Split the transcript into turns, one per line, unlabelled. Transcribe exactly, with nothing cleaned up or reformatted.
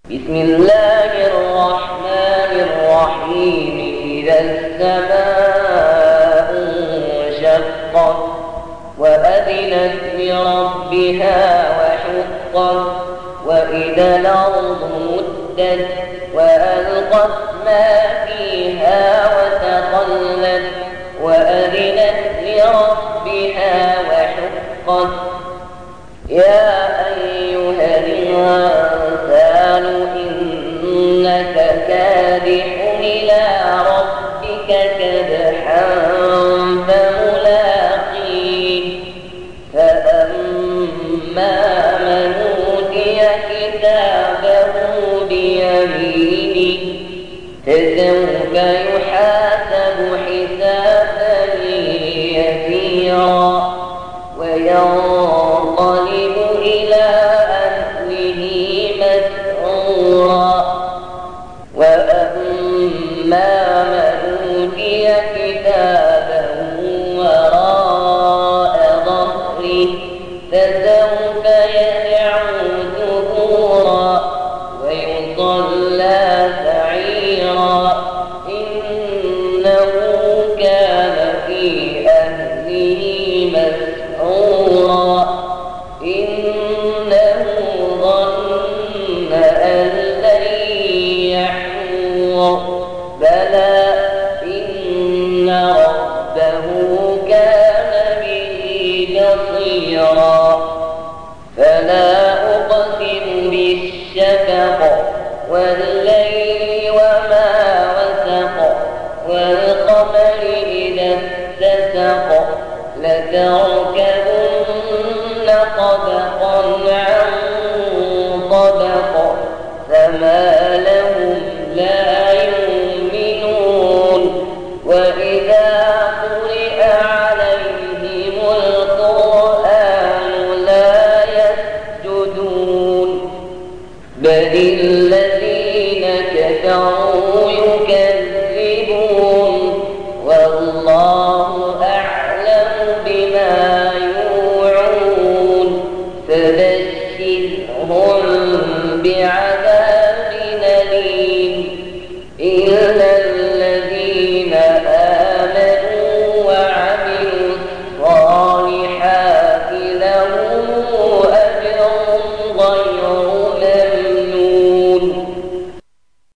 بسم الله الرحمن الرحيم. إذا السماء انشقت وأذنت لربها وحقت وإذا الأرض مدت وألقت ما فيها وتخلت وأذنت لربها وحقت. يا أيها الإنسان إنك كادح إلى ربك كدحا فملاقيه. فأما من أوتي كتابه بيمينه فسوف يحاسب حسابا يسيرا وينقلب إلى أهله مسرورا. وأما من أوتي كتابه وراء ظهره فسوف يدعو ثبورا ويصلى سعيرا. إنه كان في أهله مسرورا. إنه ظن أن لن يحور بلى إن ربه كان به بصيرا. فلا أقسم بالشفق والليل وما وسق والقمر إذا اتسق لتركبن طبقا عن طبق فما